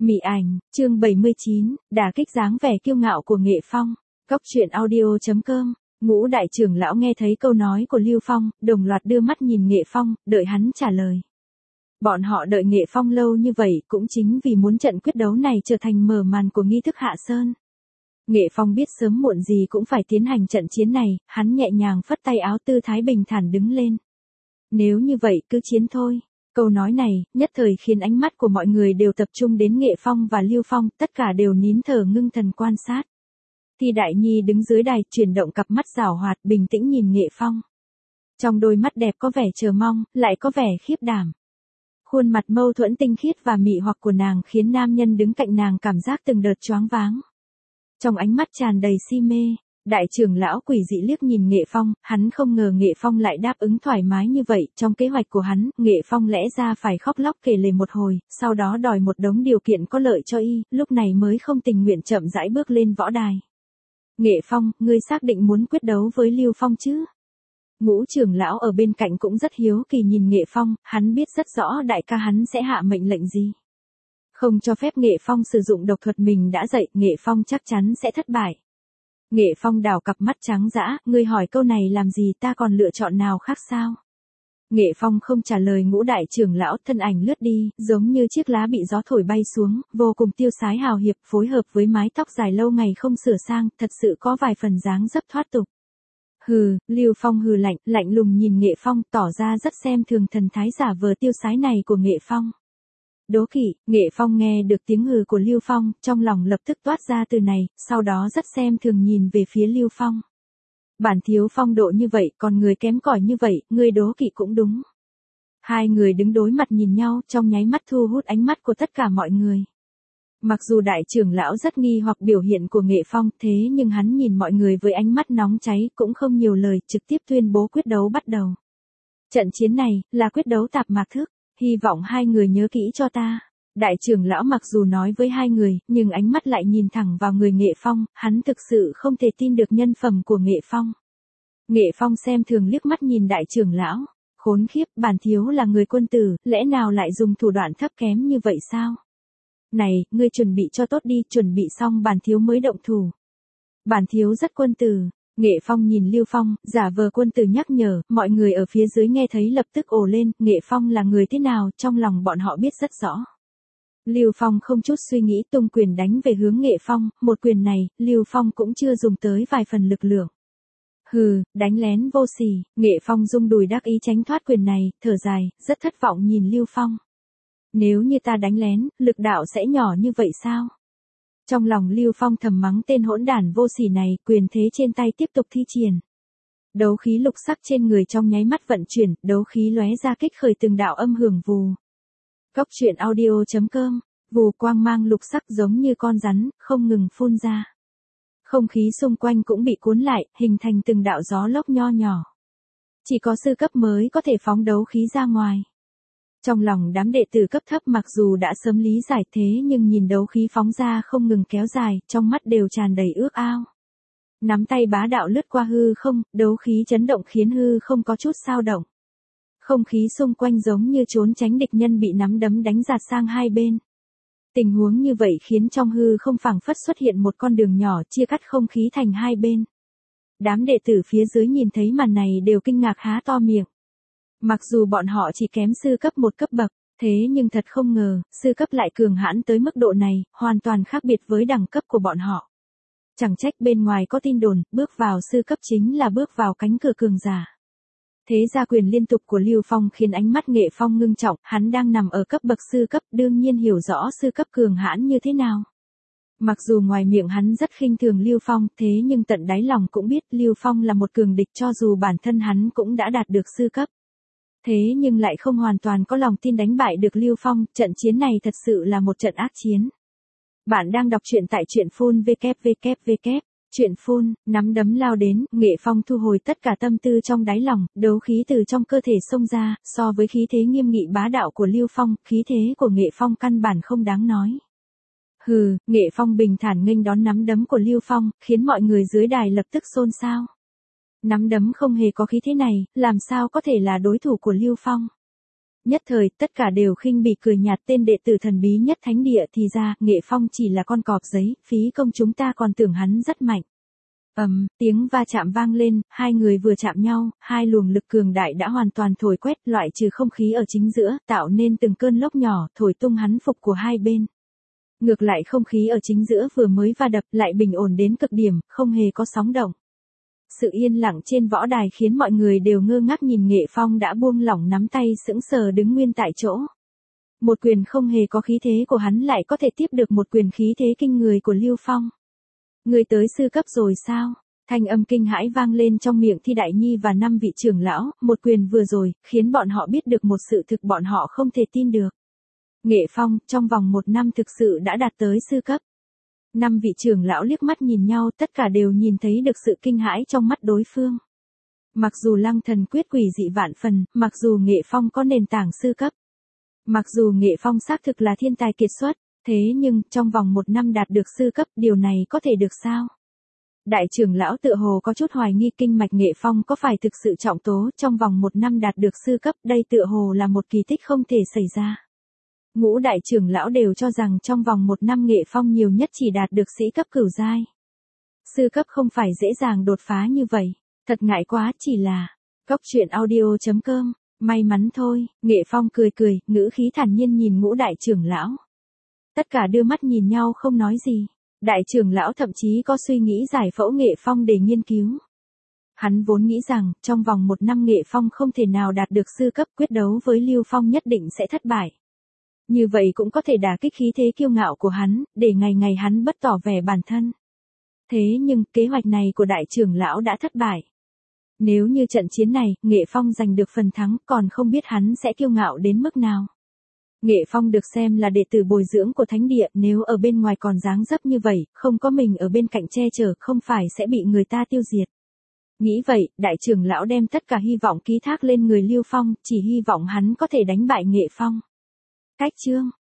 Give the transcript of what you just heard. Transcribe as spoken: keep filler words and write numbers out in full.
Mị ảnh, chương bảy mươi chín, đả kích dáng vẻ kiêu ngạo của Nghệ Phong. Cốc truyện audio chấm com. Ngũ đại trưởng lão nghe thấy câu nói của Lưu Phong, đồng loạt đưa mắt nhìn Nghệ Phong, đợi hắn trả lời. Bọn họ đợi Nghệ Phong lâu như vậy cũng chính vì muốn trận quyết đấu này trở thành mở màn của nghi thức hạ sơn. Nghệ Phong biết sớm muộn gì cũng phải tiến hành trận chiến này, hắn nhẹ nhàng phất tay áo tư thái bình thản đứng lên. Nếu như vậy cứ chiến thôi. Câu nói này, nhất thời khiến ánh mắt của mọi người đều tập trung đến Nghệ Phong và Lưu Phong, tất cả đều nín thở ngưng thần quan sát. Thi Đại Nhi đứng dưới đài, chuyển động cặp mắt giảo hoạt, bình tĩnh nhìn Nghệ Phong. Trong đôi mắt đẹp có vẻ chờ mong, lại có vẻ khiếp đảm. Khuôn mặt mâu thuẫn tinh khiết và mị hoặc của nàng khiến nam nhân đứng cạnh nàng cảm giác từng đợt choáng váng. Trong ánh mắt tràn đầy si mê, đại trưởng lão quỷ dị liếc nhìn Nghệ Phong, hắn không ngờ Nghệ Phong lại đáp ứng thoải mái như vậy, trong kế hoạch của hắn, Nghệ Phong lẽ ra phải khóc lóc kể lể một hồi, sau đó đòi một đống điều kiện có lợi cho y, lúc này mới không tình nguyện chậm rãi bước lên võ đài. Nghệ Phong, ngươi xác định muốn quyết đấu với Lưu Phong chứ? Ngũ trưởng lão ở bên cạnh cũng rất hiếu kỳ nhìn Nghệ Phong, hắn biết rất rõ đại ca hắn sẽ hạ mệnh lệnh gì. Không cho phép Nghệ Phong sử dụng độc thuật mình đã dạy, Nghệ Phong chắc chắn sẽ thất bại. Nghệ Phong đảo cặp mắt trắng dã, ngươi hỏi câu này làm gì, ta còn lựa chọn nào khác sao? Nghệ Phong không trả lời ngũ đại trưởng lão, thân ảnh lướt đi, giống như chiếc lá bị gió thổi bay xuống, vô cùng tiêu sái hào hiệp, phối hợp với mái tóc dài lâu ngày không sửa sang, thật sự có vài phần dáng dấp thoát tục. Hừ, Lưu Phong hừ lạnh, lạnh lùng nhìn Nghệ Phong, tỏ ra rất xem thường thần thái giả vờ tiêu sái này của Nghệ Phong. Đố kỵ, Nghệ Phong nghe được tiếng hừ của Lưu Phong, trong lòng lập tức toát ra từ này, sau đó rất xem thường nhìn về phía Lưu Phong. Bản thiếu phong độ như vậy, còn người kém cỏi như vậy, người đố kỵ cũng đúng. Hai người đứng đối mặt nhìn nhau, trong nháy mắt thu hút ánh mắt của tất cả mọi người. Mặc dù đại trưởng lão rất nghi hoặc biểu hiện của Nghệ Phong, thế nhưng hắn nhìn mọi người với ánh mắt nóng cháy, cũng không nhiều lời, trực tiếp tuyên bố quyết đấu bắt đầu. Trận chiến này, là quyết đấu tạp mạc thức. Hy vọng hai người nhớ kỹ cho ta. Đại trưởng lão mặc dù nói với hai người, nhưng ánh mắt lại nhìn thẳng vào người Nghệ Phong, hắn thực sự không thể tin được nhân phẩm của Nghệ Phong. Nghệ Phong xem thường liếc mắt nhìn đại trưởng lão, khốn khiếp, bản thiếu là người quân tử, lẽ nào lại dùng thủ đoạn thấp kém như vậy sao? Này, ngươi chuẩn bị cho tốt đi, chuẩn bị xong bản thiếu mới động thủ. Bản thiếu rất quân tử. Nghệ Phong nhìn Lưu Phong, giả vờ quân tử nhắc nhở, mọi người ở phía dưới nghe thấy lập tức ồ lên, Nghệ Phong là người thế nào, trong lòng bọn họ biết rất rõ. Lưu Phong không chút suy nghĩ tung quyền đánh về hướng Nghệ Phong, một quyền này, Lưu Phong cũng chưa dùng tới vài phần lực lượng. Hừ, đánh lén vô sỉ, Nghệ Phong rung đùi đắc ý tránh thoát quyền này, thở dài, rất thất vọng nhìn Lưu Phong. Nếu như ta đánh lén, lực đạo sẽ nhỏ như vậy sao? Trong lòng Lưu Phong thầm mắng tên hỗn đản vô sỉ này, quyền thế trên tay tiếp tục thi triển. Đấu khí lục sắc trên người trong nháy mắt vận chuyển, đấu khí lóe ra kích khởi từng đạo âm hưởng vù. Cốc truyện audio chấm com, vù quang mang lục sắc giống như con rắn, không ngừng phun ra. Không khí xung quanh cũng bị cuốn lại, hình thành từng đạo gió lốc nho nhỏ. Chỉ có sư cấp mới có thể phóng đấu khí ra ngoài. Trong lòng đám đệ tử cấp thấp mặc dù đã sớm lý giải thế nhưng nhìn đấu khí phóng ra không ngừng kéo dài, trong mắt đều tràn đầy ước ao. Nắm tay bá đạo lướt qua hư không, đấu khí chấn động khiến hư không có chút dao động. Không khí xung quanh giống như trốn tránh địch nhân bị nắm đấm đánh giạt sang hai bên. Tình huống như vậy khiến trong hư không phảng phất xuất hiện một con đường nhỏ chia cắt không khí thành hai bên. Đám đệ tử phía dưới nhìn thấy màn này đều kinh ngạc há to miệng. Mặc dù bọn họ chỉ kém sư cấp một cấp bậc, thế nhưng thật không ngờ, sư cấp lại cường hãn tới mức độ này, hoàn toàn khác biệt với đẳng cấp của bọn họ. Chẳng trách bên ngoài có tin đồn, bước vào sư cấp chính là bước vào cánh cửa cường giả. Thế gia quyền liên tục của Lưu Phong khiến ánh mắt Nghệ Phong ngưng trọng, hắn đang nằm ở cấp bậc sư cấp, đương nhiên hiểu rõ sư cấp cường hãn như thế nào. Mặc dù ngoài miệng hắn rất khinh thường Lưu Phong, thế nhưng tận đáy lòng cũng biết Lưu Phong là một cường địch cho dù bản thân hắn cũng đã đạt được sư cấp. Thế nhưng lại không hoàn toàn có lòng tin đánh bại được Lưu Phong, trận chiến này thật sự là một trận ác chiến. Bạn đang đọc truyện tại truyện phun vê kép vê kép vê kép, truyện phun, nắm đấm lao đến, Nghệ Phong thu hồi tất cả tâm tư trong đáy lòng, đấu khí từ trong cơ thể xông ra, so với khí thế nghiêm nghị bá đạo của Lưu Phong, khí thế của Nghệ Phong căn bản không đáng nói. Hừ, Nghệ Phong bình thản nghênh đón nắm đấm của Lưu Phong, khiến mọi người dưới đài lập tức xôn xao. Nắm đấm không hề có khí thế này, làm sao có thể là đối thủ của Lưu Phong. Nhất thời, tất cả đều khinh bỉ cười nhạt tên đệ tử thần bí nhất thánh địa thì ra, Nghệ Phong chỉ là con cọp giấy, phí công chúng ta còn tưởng hắn rất mạnh. Ầm, um, tiếng va chạm vang lên, hai người vừa chạm nhau, hai luồng lực cường đại đã hoàn toàn thổi quét, loại trừ không khí ở chính giữa, tạo nên từng cơn lốc nhỏ, thổi tung hắn phục của hai bên. Ngược lại không khí ở chính giữa vừa mới va đập, lại bình ổn đến cực điểm, không hề có sóng động. Sự yên lặng trên võ đài khiến mọi người đều ngơ ngác nhìn Nghệ Phong đã buông lỏng nắm tay sững sờ đứng nguyên tại chỗ. Một quyền không hề có khí thế của hắn lại có thể tiếp được một quyền khí thế kinh người của Lưu Phong. Người tới sư cấp rồi sao? Thanh âm kinh hãi vang lên trong miệng Thi Đại Nhi và năm vị trưởng lão, một quyền vừa rồi, khiến bọn họ biết được một sự thực bọn họ không thể tin được. Nghệ Phong, trong vòng một năm thực sự đã đạt tới sư cấp. Năm vị trưởng lão liếc mắt nhìn nhau, tất cả đều nhìn thấy được sự kinh hãi trong mắt đối phương. Mặc dù Lăng Thần quyết quỷ dị vạn phần, mặc dù Nghệ Phong có nền tảng sư cấp, mặc dù Nghệ Phong xác thực là thiên tài kiệt xuất, thế nhưng trong vòng một năm đạt được sư cấp, điều này có thể được sao? Đại trưởng lão tựa hồ có chút hoài nghi kinh mạch Nghệ Phong có phải thực sự trọng tố, trong vòng một năm đạt được sư cấp, đây tựa hồ là một kỳ tích không thể xảy ra. Ngũ đại trưởng lão đều cho rằng trong vòng một năm Nghệ Phong nhiều nhất chỉ đạt được sĩ cấp cửu giai. Sư cấp không phải dễ dàng đột phá như vậy. Thật ngại quá, chỉ là cốc truyện audio chấm com, may mắn thôi. Nghệ Phong cười cười, ngữ khí thản nhiên nhìn ngũ đại trưởng lão. Tất cả đưa mắt nhìn nhau không nói gì. Đại trưởng lão thậm chí có suy nghĩ giải phẫu Nghệ Phong để nghiên cứu. Hắn vốn nghĩ rằng, trong vòng một năm Nghệ Phong không thể nào đạt được sư cấp, quyết đấu với Lưu Phong nhất định sẽ thất bại. Như vậy cũng có thể đả kích khí thế kiêu ngạo của hắn, để ngày ngày hắn bất tỏ vẻ bản thân. Thế nhưng, kế hoạch này của đại trưởng lão đã thất bại. Nếu như trận chiến này, Nghệ Phong giành được phần thắng, còn không biết hắn sẽ kiêu ngạo đến mức nào. Nghệ Phong được xem là đệ tử bồi dưỡng của thánh địa, nếu ở bên ngoài còn dáng dấp như vậy, không có mình ở bên cạnh che chở, không phải sẽ bị người ta tiêu diệt. Nghĩ vậy, đại trưởng lão đem tất cả hy vọng ký thác lên người Lưu Phong, chỉ hy vọng hắn có thể đánh bại Nghệ Phong. Cách chương